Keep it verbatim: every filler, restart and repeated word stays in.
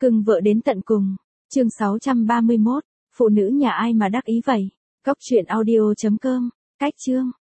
Cưng vợ đến tận cùng. Chương sáu trăm ba mươi mốt. Phụ nữ nhà ai mà đắc ý vậy? Cóc truyện audio chấm com. Cách chương.